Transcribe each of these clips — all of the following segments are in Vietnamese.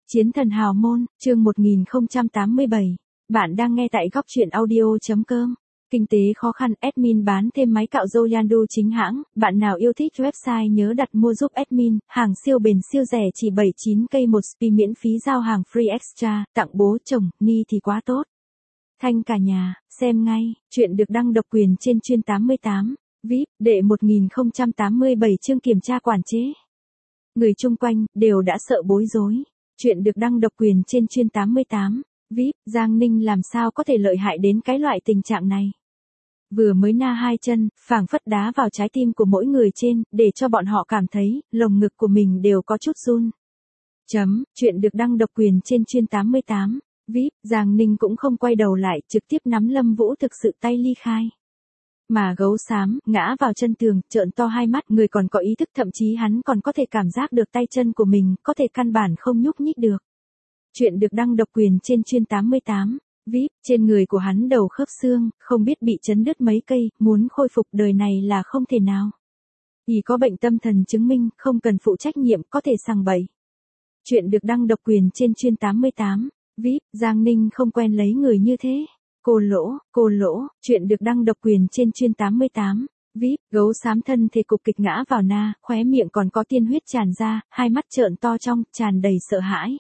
Chiến thần hào môn, chương 1087. Bạn đang nghe tại góc truyện audio.com. Kinh tế khó khăn, admin bán thêm máy cạo râu Yandu chính hãng. Bạn nào yêu thích website nhớ đặt mua giúp admin. Hàng siêu bền siêu rẻ chỉ 79k một spi, miễn phí giao hàng free extra. Tặng bố chồng, ni thì quá tốt. Thanh cả nhà, xem ngay. Chuyện được đăng độc quyền trên chuyên 88. VIP, đệ 1087 chương kiểm tra quản chế. Người chung quanh đều đã sợ bối rối. Chuyện được đăng độc quyền trên chuyên 88. VIP, Giang Ninh làm sao có thể lợi hại đến cái loại tình trạng này. Vừa mới na hai chân, phảng phất đá vào trái tim của mỗi người trên, để cho bọn họ cảm thấy, lồng ngực của mình đều có chút run. Chuyện được đăng độc quyền trên chuyên 88. VIP, Giang Ninh cũng không quay đầu lại, trực tiếp nắm Lâm Vũ thực sự tay ly khai. Mà gấu xám, ngã vào chân tường, trợn to hai mắt, người còn có ý thức, thậm chí hắn còn có thể cảm giác được tay chân của mình, có thể căn bản không nhúc nhích được. Chuyện được đăng độc quyền trên chuyên 88. VIP, trên người của hắn đầu khớp xương, không biết bị chấn đứt mấy cây, muốn khôi phục đời này là không thể nào. Chỉ có bệnh tâm thần chứng minh, không cần phụ trách nhiệm, có thể sằng bậy. Chuyện được đăng độc quyền trên chuyên 88. VIP, Giang Ninh không quen lấy người như thế. Cô lỗ, chuyện được đăng độc quyền trên chuyên 88. VIP, gấu xám thân thể cục kịch ngã vào na, khóe miệng còn có tiên huyết tràn ra, hai mắt trợn to trong, tràn đầy sợ hãi.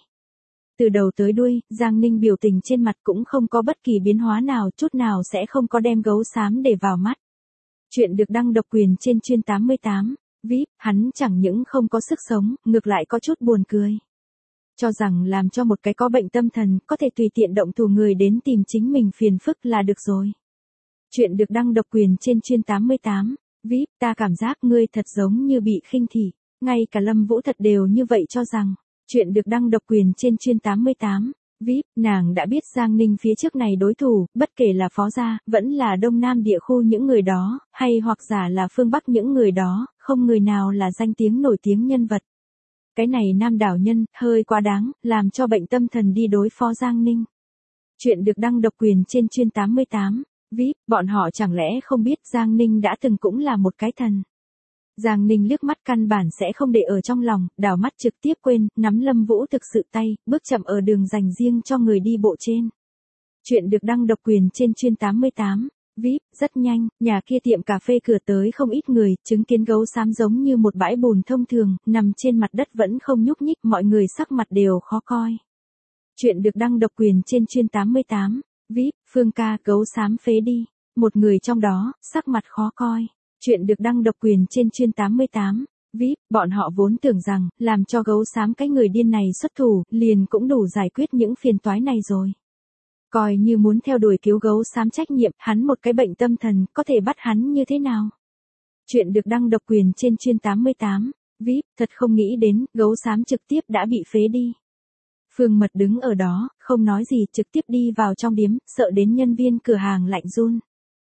Từ đầu tới đuôi, Giang Ninh biểu tình trên mặt cũng không có bất kỳ biến hóa nào, chút nào sẽ không có đem gấu xám để vào mắt. Chuyện được đăng độc quyền trên chuyên 88. VIP, hắn chẳng những không có sức sống, ngược lại có chút buồn cười. Cho rằng làm cho một cái có bệnh tâm thần, có thể tùy tiện động thủ người đến tìm chính mình phiền phức là được rồi. Chuyện được đăng độc quyền trên chuyên 88. VIP, ta cảm giác ngươi thật giống như bị khinh thị. Ngay cả Lâm Vũ thật đều như vậy cho rằng. Chuyện được đăng độc quyền trên chuyên 88. VIP, nàng đã biết Giang Ninh phía trước này đối thủ, bất kể là Phó Gia, vẫn là Đông Nam địa khu những người đó, hay hoặc giả là phương Bắc những người đó, không người nào là danh tiếng nổi tiếng nhân vật. Cái này nam đảo nhân, hơi quá đáng, làm cho bệnh tâm thần đi đối phó Giang Ninh. Chuyện được đăng độc quyền trên chuyên 88. VIP, bọn họ chẳng lẽ không biết Giang Ninh đã từng cũng là một cái thần. Giang Ninh liếc mắt căn bản sẽ không để ở trong lòng, đảo mắt trực tiếp quên, nắm Lâm Vũ thực sự tay, bước chậm ở đường dành riêng cho người đi bộ trên. Chuyện được đăng độc quyền trên chuyên 88. VIP, rất nhanh, nhà kia tiệm cà phê cửa tới không ít người, chứng kiến gấu xám giống như một bãi bùn thông thường, nằm trên mặt đất vẫn không nhúc nhích, mọi người sắc mặt đều khó coi. Chuyện được đăng độc quyền trên chuyên 88. VIP, Phương ca, gấu xám phế đi. Một người trong đó, sắc mặt khó coi. Chuyện được đăng độc quyền trên chuyên 88. VIP, bọn họ vốn tưởng rằng, làm cho gấu xám cái người điên này xuất thủ, liền cũng đủ giải quyết những phiền toái này rồi. Coi như muốn theo đuổi cứu gấu xám trách nhiệm, hắn một cái bệnh tâm thần, có thể bắt hắn như thế nào? Chuyện được đăng độc quyền trên chuyên 88. VIP, thật không nghĩ đến, gấu xám trực tiếp đã bị phế đi. Phương Mật đứng ở đó, không nói gì, trực tiếp đi vào trong điếm, sợ đến nhân viên cửa hàng lạnh run.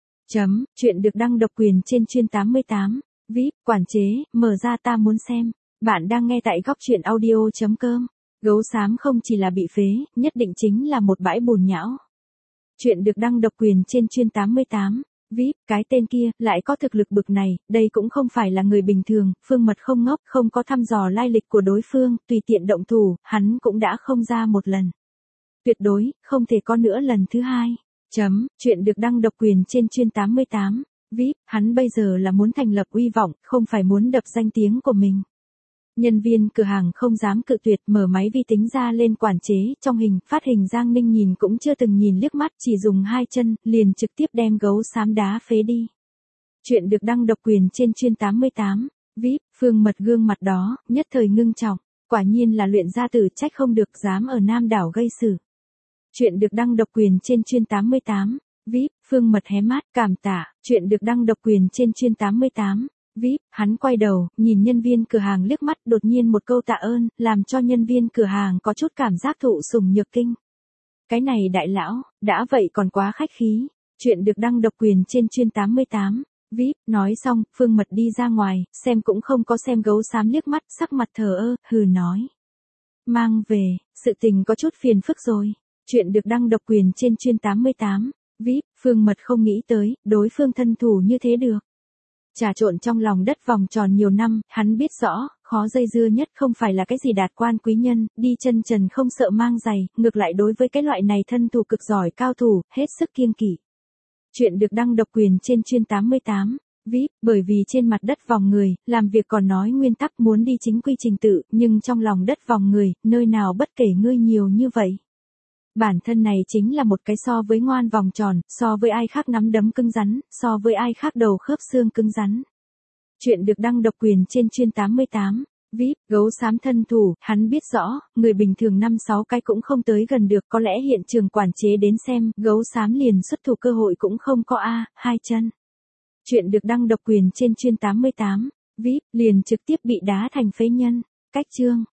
Chuyện được đăng độc quyền trên chuyên 88. VIP, quản chế, mở ra ta muốn xem. Bạn đang nghe tại góc truyện audio.com. Gấu xám không chỉ là bị phế, nhất định chính là một bãi bùn nhão. Chuyện được đăng độc quyền trên chuyên 88. VIP, cái tên kia, lại có thực lực bực này, đây cũng không phải là người bình thường, Phương Mật không ngốc, không có thăm dò lai lịch của đối phương, tùy tiện động thủ, hắn cũng đã không ra một lần. Tuyệt đối, không thể có nữa lần thứ hai. Chuyện được đăng độc quyền trên chuyên 88. VIP, hắn bây giờ là muốn thành lập uy vọng, không phải muốn đập danh tiếng của mình. Nhân viên cửa hàng không dám cự tuyệt, mở máy vi tính ra lên quản chế, trong hình, phát hình Giang Ninh nhìn cũng chưa từng nhìn liếc mắt, chỉ dùng hai chân, liền trực tiếp đem gấu xám đá phế đi. Chuyện được đăng độc quyền trên chuyên 88. VIP, Phương Mật gương mặt đó, nhất thời ngưng trọng, quả nhiên là luyện gia tử, trách không được dám ở Nam đảo gây sự. Chuyện được đăng độc quyền trên chuyên 88. VIP, Phương Mật hé mắt, cảm tạ. Chuyện được đăng độc quyền trên chuyên 88. VIP, hắn quay đầu, nhìn nhân viên cửa hàng liếc mắt, đột nhiên một câu tạ ơn, làm cho nhân viên cửa hàng có chút cảm giác thụ sủng nhược kinh. Cái này đại lão, đã vậy còn quá khách khí. Chuyện được đăng độc quyền trên chuyên 88. VIP, nói xong, Phương Mật đi ra ngoài, xem cũng không có xem gấu xám liếc mắt, sắc mặt thờ ơ, hừ nói. Mang về, sự tình có chút phiền phức rồi. Chuyện được đăng độc quyền trên chuyên 88. VIP, Phương Mật không nghĩ tới, đối phương thân thủ như thế được. Trà trộn trong lòng đất vòng tròn nhiều năm, hắn biết rõ, khó dây dưa nhất không phải là cái gì đạt quan quý nhân, đi chân trần không sợ mang giày, ngược lại đối với cái loại này thân thủ cực giỏi cao thủ, hết sức kiêng kỵ. Chuyện được đăng độc quyền trên chuyên 88. VIP, bởi vì trên mặt đất vòng người, làm việc còn nói nguyên tắc muốn đi chính quy trình tự, nhưng trong lòng đất vòng người, nơi nào bất kể ngươi nhiều như vậy. Bản thân này chính là một cái so với ngoan vòng tròn, so với ai khác nắm đấm cứng rắn, so với ai khác đầu khớp xương cứng rắn. Chuyện được đăng độc quyền trên chuyên 88. VIP, gấu xám thân thủ, hắn biết rõ, người bình thường 5-6 cái cũng không tới gần được, có lẽ hiện trường quản chế đến xem, gấu xám liền xuất thủ cơ hội cũng không có hai chân. Chuyện được đăng độc quyền trên chuyên 88. VIP, liền trực tiếp bị đá thành phế nhân. Cách chương.